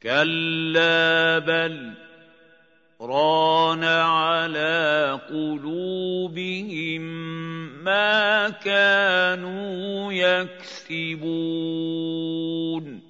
كَلَّا بَلْ رَانَ عَلَىٰ قُلُوبِهِم مَّا كَانُوا يَكْسِبُونَ